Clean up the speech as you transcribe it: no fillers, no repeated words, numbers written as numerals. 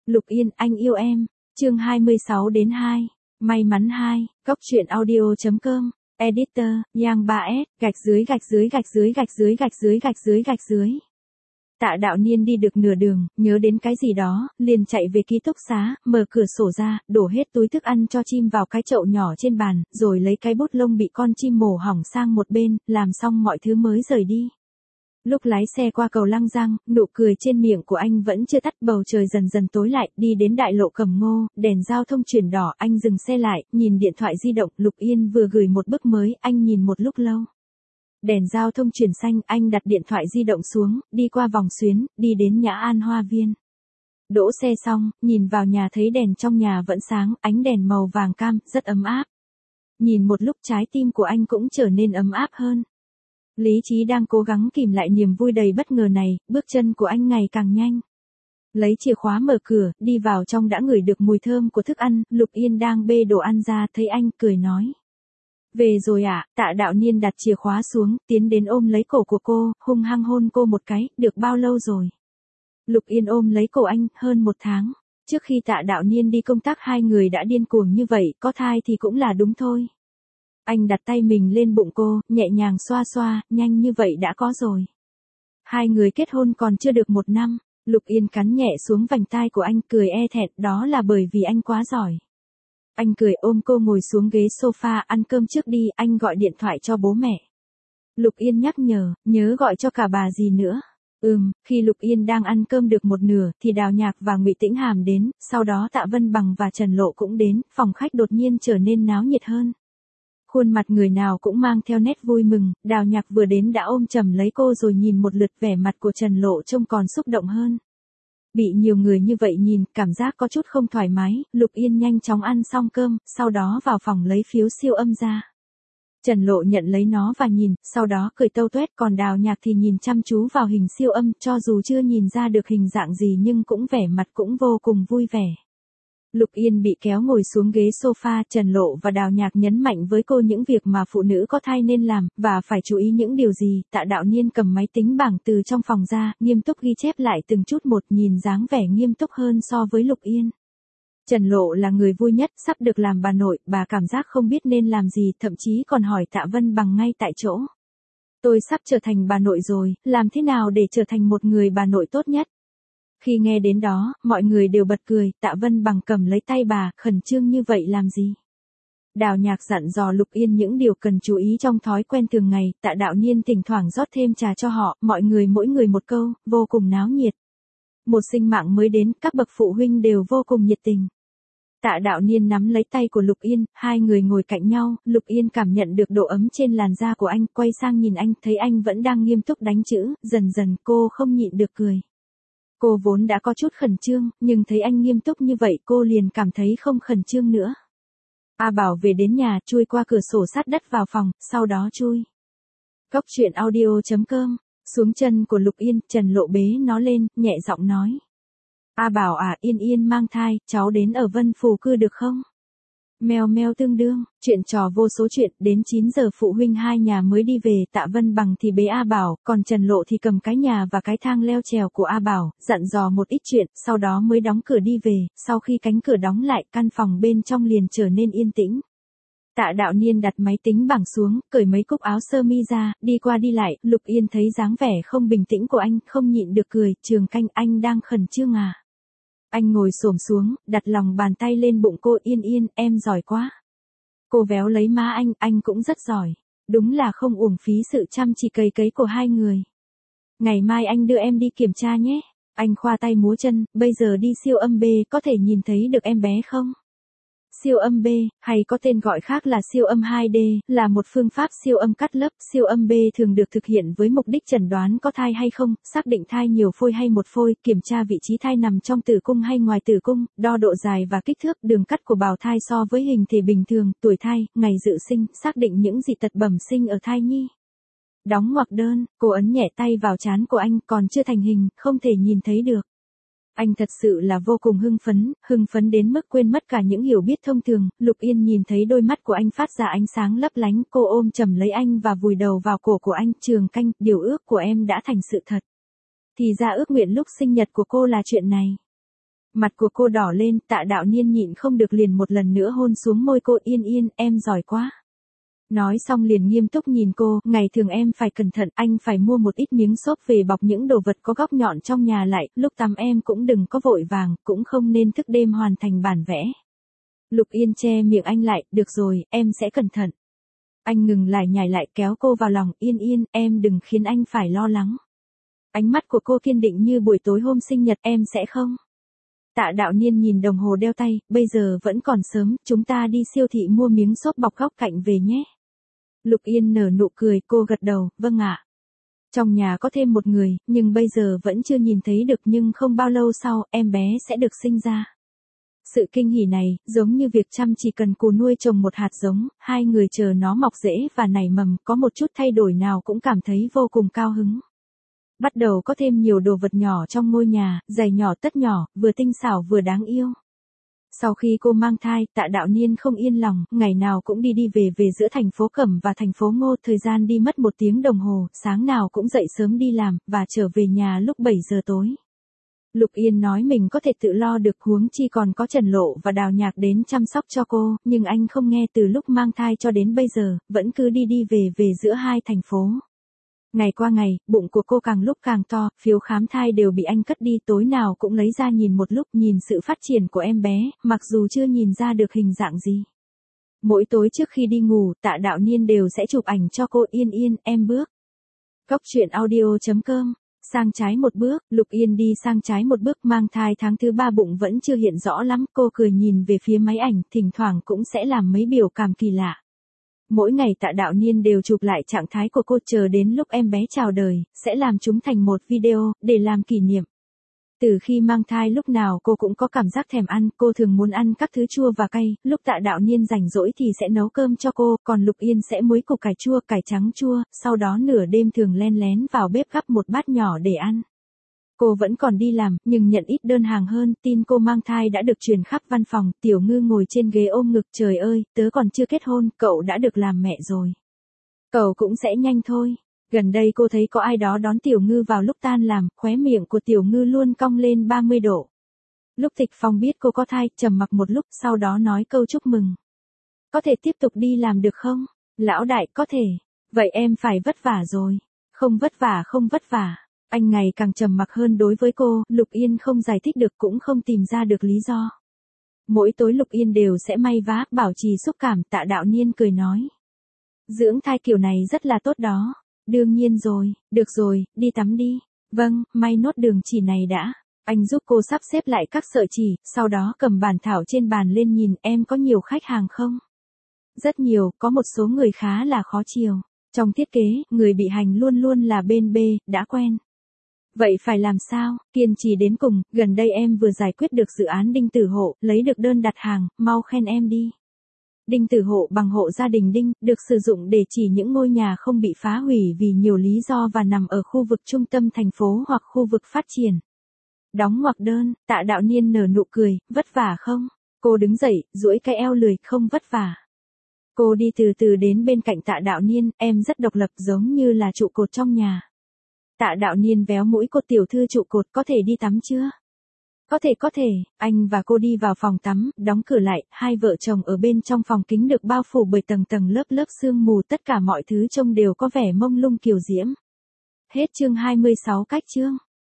Lục Yên, anh yêu em. Chương 26-2. May mắn 2. Cóc truyện audio.com. Editor, Yang 3S, gạch dưới gạch dưới gạch dưới gạch dưới gạch dưới gạch dưới gạch dưới. Tạ Đạo Niên đi được nửa đường, nhớ đến cái gì đó, liền chạy về ký túc xá, mở cửa sổ ra, đổ hết túi thức ăn cho chim vào cái chậu nhỏ trên bàn, rồi lấy cái bút lông bị con chim mổ hỏng sang một bên, làm xong mọi thứ mới rời đi. Lúc lái xe qua cầu Lăng Giang, nụ cười trên miệng của anh vẫn chưa tắt, bầu trời dần dần tối lại, đi đến đại lộ Cẩm Ngô, đèn giao thông chuyển đỏ, anh dừng xe lại, nhìn điện thoại di động, Lục Yên vừa gửi một bức mới, anh nhìn một lúc lâu. Đèn giao thông chuyển xanh, anh đặt điện thoại di động xuống, đi qua vòng xuyến, đi đến Nhã An Hoa Viên. Đỗ xe xong, nhìn vào nhà thấy đèn trong nhà vẫn sáng, ánh đèn màu vàng cam, rất ấm áp. Nhìn một lúc trái tim của anh cũng trở nên ấm áp hơn. Lý trí đang cố gắng kìm lại niềm vui đầy bất ngờ này, bước chân của anh ngày càng nhanh. Lấy chìa khóa mở cửa, đi vào trong đã ngửi được mùi thơm của thức ăn, Lục Yên đang bê đồ ăn ra, thấy anh, cười nói. Về rồi ạ, Tạ Đạo Niên đặt chìa khóa xuống, tiến đến ôm lấy cổ của cô, hung hăng hôn cô một cái, được bao lâu rồi? Lục Yên ôm lấy cổ anh, hơn 1 tháng. Trước khi Tạ Đạo Niên đi công tác hai người đã điên cuồng như vậy, có thai thì cũng là đúng thôi. Anh đặt tay mình lên bụng cô, nhẹ nhàng xoa xoa, nhanh như vậy đã có rồi. Hai người kết hôn còn chưa được 1 năm, Lục Yên cắn nhẹ xuống vành tai của anh, cười e thẹn, đó là bởi vì anh quá giỏi. Anh cười ôm cô ngồi xuống ghế sofa, ăn cơm trước đi, anh gọi điện thoại cho bố mẹ. Lục Yên nhắc nhớ gọi cho cả bà gì nữa. Khi Lục Yên đang ăn cơm được một nửa, thì Đào Nhạc và Ngụy Tĩnh Hàm đến, sau đó Tạ Vân Bằng và Trần Lộ cũng đến, phòng khách đột nhiên trở nên náo nhiệt hơn. Khuôn mặt người nào cũng mang theo nét vui mừng, Đào Nhạc vừa đến đã ôm chầm lấy cô rồi nhìn một lượt, vẻ mặt của Trần Lộ trông còn xúc động hơn. Bị nhiều người như vậy nhìn, cảm giác có chút không thoải mái, Lục Yên nhanh chóng ăn xong cơm, sau đó vào phòng lấy phiếu siêu âm ra. Trần Lộ nhận lấy nó và nhìn, sau đó cười tâu tuét, còn Đào Nhạc thì nhìn chăm chú vào hình siêu âm, cho dù chưa nhìn ra được hình dạng gì nhưng cũng vẻ mặt cũng vô cùng vui vẻ. Lục Yên bị kéo ngồi xuống ghế sofa, Trần Lộ và Đào Nhạc nhấn mạnh với cô những việc mà phụ nữ có thai nên làm, và phải chú ý những điều gì. Tạ Đạo Niên cầm máy tính bảng từ trong phòng ra, nghiêm túc ghi chép lại từng chút một, nhìn dáng vẻ nghiêm túc hơn so với Lục Yên. Trần Lộ là người vui nhất, sắp được làm bà nội, bà cảm giác không biết nên làm gì, thậm chí còn hỏi Tạ Vân Bằng ngay tại chỗ. Tôi sắp trở thành bà nội rồi, làm thế nào để trở thành một người bà nội tốt nhất? Khi nghe đến đó, mọi người đều bật cười, Tạ Vân Bằng cầm lấy tay bà, khẩn trương như vậy làm gì? Đào Nhạc dặn dò Lục Yên những điều cần chú ý trong thói quen thường ngày, Tạ Đạo Niên thỉnh thoảng rót thêm trà cho họ, mọi người mỗi người một câu, vô cùng náo nhiệt. Một sinh mạng mới đến, các bậc phụ huynh đều vô cùng nhiệt tình. Tạ Đạo Niên nắm lấy tay của Lục Yên, hai người ngồi cạnh nhau, Lục Yên cảm nhận được độ ấm trên làn da của anh, quay sang nhìn anh, thấy anh vẫn đang nghiêm túc đánh chữ, dần dần cô không nhịn được cười. Cô vốn đã có chút khẩn trương, nhưng thấy anh nghiêm túc như vậy cô liền cảm thấy không khẩn trương nữa. A Bảo về đến nhà, chui qua cửa sổ sát đất vào phòng, sau đó chui. Cóc truyện audio.com. Xuống chân của Lục Yên, Trần Lộ bế nó lên, nhẹ giọng nói. A Bảo à, Yên Yên mang thai, cháu đến ở Vân Phù Cư được không? Mèo meo tương đương, chuyện trò vô số chuyện, đến 9 giờ phụ huynh hai nhà mới đi về, Tạ Vân Bằng thì bế A Bảo, còn Trần Lộ thì cầm cái nhà và cái thang leo trèo của A Bảo, dặn dò một ít chuyện, sau đó mới đóng cửa đi về, sau khi cánh cửa đóng lại, căn phòng bên trong liền trở nên yên tĩnh. Tạ Đạo Niên đặt máy tính bảng xuống, cởi mấy cúc áo sơ mi ra, đi qua đi lại, Lục Yên thấy dáng vẻ không bình tĩnh của anh, không nhịn được cười, Trường Canh, anh đang khẩn trương à? Anh ngồi xổm xuống, đặt lòng bàn tay lên bụng cô, Yên Yên, em giỏi quá. Cô véo lấy má anh cũng rất giỏi. Đúng là không uổng phí sự chăm chỉ cày cấy của hai người. Ngày mai anh đưa em đi kiểm tra nhé. Anh khoa tay múa chân, bây giờ đi siêu âm B có thể nhìn thấy được em bé không? Siêu âm B, hay có tên gọi khác là siêu âm 2D, là một phương pháp siêu âm cắt lớp. Siêu âm B thường được thực hiện với mục đích chẩn đoán có thai hay không, xác định thai nhiều phôi hay một phôi, kiểm tra vị trí thai nằm trong tử cung hay ngoài tử cung, đo độ dài và kích thước, đường cắt của bào thai so với hình thể bình thường, tuổi thai, ngày dự sinh, xác định những dị tật bẩm sinh ở thai nhi. Đóng ngoặc đơn, cô ấn nhẹ tay vào trán của anh, còn chưa thành hình, không thể nhìn thấy được. Anh thật sự là vô cùng hưng phấn đến mức quên mất cả những hiểu biết thông thường. Lục Yên nhìn thấy đôi mắt của anh phát ra ánh sáng lấp lánh, cô ôm chầm lấy anh và vùi đầu vào cổ của anh. Trường Canh, điều ước của em đã thành sự thật. Thì ra ước nguyện lúc sinh nhật của cô là chuyện này. Mặt của cô đỏ lên, Tạ Đạo Niên nhịn không được liền một lần nữa hôn xuống môi cô. Yên Yên, em giỏi quá. Nói xong liền nghiêm túc nhìn cô, ngày thường em phải cẩn thận, anh phải mua một ít miếng xốp về bọc những đồ vật có góc nhọn trong nhà lại, lúc tắm em cũng đừng có vội vàng, cũng không nên thức đêm hoàn thành bản vẽ. Lục Yên che miệng anh lại, được rồi, em sẽ cẩn thận. Anh ngừng lại nhảy lại kéo cô vào lòng. Yên Yên, em đừng khiến anh phải lo lắng. Ánh mắt của cô kiên định như buổi tối hôm sinh nhật. Em sẽ không. Tạ Đạo Niên nhìn đồng hồ đeo tay, bây giờ vẫn còn sớm, chúng ta đi siêu thị mua miếng xốp bọc góc cạnh về nhé. Lục Yên nở nụ cười, cô gật đầu, vâng ạ. Trong nhà có thêm một người, nhưng bây giờ vẫn chưa nhìn thấy được, nhưng không bao lâu sau, em bé sẽ được sinh ra. Sự kinh hỉ này, giống như việc chăm chỉ cần cù nuôi trồng một hạt giống, hai người chờ nó mọc rễ và nảy mầm, có một chút thay đổi nào cũng cảm thấy vô cùng cao hứng. Bắt đầu có thêm nhiều đồ vật nhỏ trong ngôi nhà, giày nhỏ tất nhỏ, vừa tinh xảo vừa đáng yêu. Sau khi cô mang thai, Tạ Đạo Niên không yên lòng, ngày nào cũng đi về giữa thành phố Cẩm và thành phố Ngô, thời gian đi mất 1 tiếng đồng hồ, sáng nào cũng dậy sớm đi làm, và trở về nhà lúc 7 giờ tối. Lục Yên nói mình có thể tự lo được, huống chi còn có Trần Lộ và Đào Nhạc đến chăm sóc cho cô, nhưng anh không nghe. Từ lúc mang thai cho đến bây giờ, vẫn cứ đi về giữa hai thành phố. Ngày qua ngày, bụng của cô càng lúc càng to, phiếu khám thai đều bị anh cất đi, tối nào cũng lấy ra nhìn một lúc, nhìn sự phát triển của em bé, mặc dù chưa nhìn ra được hình dạng gì. Mỗi tối trước khi đi ngủ, Tạ Đạo Niên đều sẽ chụp ảnh cho cô. Yên Yên, em bước. Cốc truyện audio.com. Sang trái một bước, Lục Yên đi sang trái một bước. Mang thai tháng thứ 3 bụng vẫn chưa hiện rõ lắm, cô cười nhìn về phía máy ảnh, thỉnh thoảng cũng sẽ làm mấy biểu cảm kỳ lạ. Mỗi ngày Tạ Đạo Niên đều chụp lại trạng thái của cô, chờ đến lúc em bé chào đời, sẽ làm chúng thành một video, để làm kỷ niệm. Từ khi mang thai lúc nào cô cũng có cảm giác thèm ăn, cô thường muốn ăn các thứ chua và cay, lúc Tạ Đạo Niên rảnh rỗi thì sẽ nấu cơm cho cô, còn Lục Yên sẽ muối củ cải chua, cải trắng chua, sau đó nửa đêm thường len lén vào bếp gắp một bát nhỏ để ăn. Cô vẫn còn đi làm, nhưng nhận ít đơn hàng hơn, tin cô mang thai đã được truyền khắp văn phòng. Tiểu Ngư ngồi trên ghế ôm ngực, trời ơi, tớ còn chưa kết hôn, cậu đã được làm mẹ rồi. Cậu cũng sẽ nhanh thôi. Gần đây cô thấy có ai đó đón Tiểu Ngư vào lúc tan làm, khóe miệng của Tiểu Ngư luôn cong lên 30 độ. Lúc Tịch Phong biết cô có thai, trầm mặc một lúc, sau đó nói câu chúc mừng. Có thể tiếp tục đi làm được không? Lão đại, có thể. Vậy em phải vất vả rồi. Không vất vả, không vất vả. Anh ngày càng trầm mặc hơn đối với cô, Lục Yên không giải thích được cũng không tìm ra được lý do. Mỗi tối Lục Yên đều sẽ may vá, bảo trì xúc cảm. Tạ Đạo Niên cười nói. Dưỡng thai kiểu này rất là tốt đó. Đương nhiên rồi, được rồi, đi tắm đi. Vâng, may nốt đường chỉ này đã. Anh giúp cô sắp xếp lại các sợi chỉ, sau đó cầm bản thảo trên bàn lên nhìn. Em có nhiều khách hàng không? Rất nhiều, có một số người khá là khó chiều. Trong thiết kế, người bị hành luôn luôn là bên B, đã quen. Vậy phải làm sao? Kiên trì đến cùng. Gần đây em vừa giải quyết được dự án Đinh Tử Hộ, lấy được đơn đặt hàng, mau khen em đi. Đinh Tử Hộ bằng hộ gia đình Đinh, được sử dụng để chỉ những ngôi nhà không bị phá hủy vì nhiều lý do và nằm ở khu vực trung tâm thành phố hoặc khu vực phát triển. Đóng ngoặc đơn. Tạ Đạo Niên nở nụ cười. Vất vả không? Cô đứng dậy, duỗi cái eo lười. Không vất vả. Cô đi từ từ đến bên cạnh Tạ Đạo Niên. Em rất độc lập, giống như là trụ cột trong nhà. Tạ Đạo Niên véo mũi cô. Tiểu thư trụ cột, có thể đi tắm chưa? Có thể. Anh và cô đi vào phòng tắm, đóng cửa lại. Hai vợ chồng ở bên trong phòng kính được bao phủ bởi tầng tầng lớp sương mù, tất cả mọi thứ trông đều có vẻ mông lung kiều diễm. Hết chương 26. Cách chương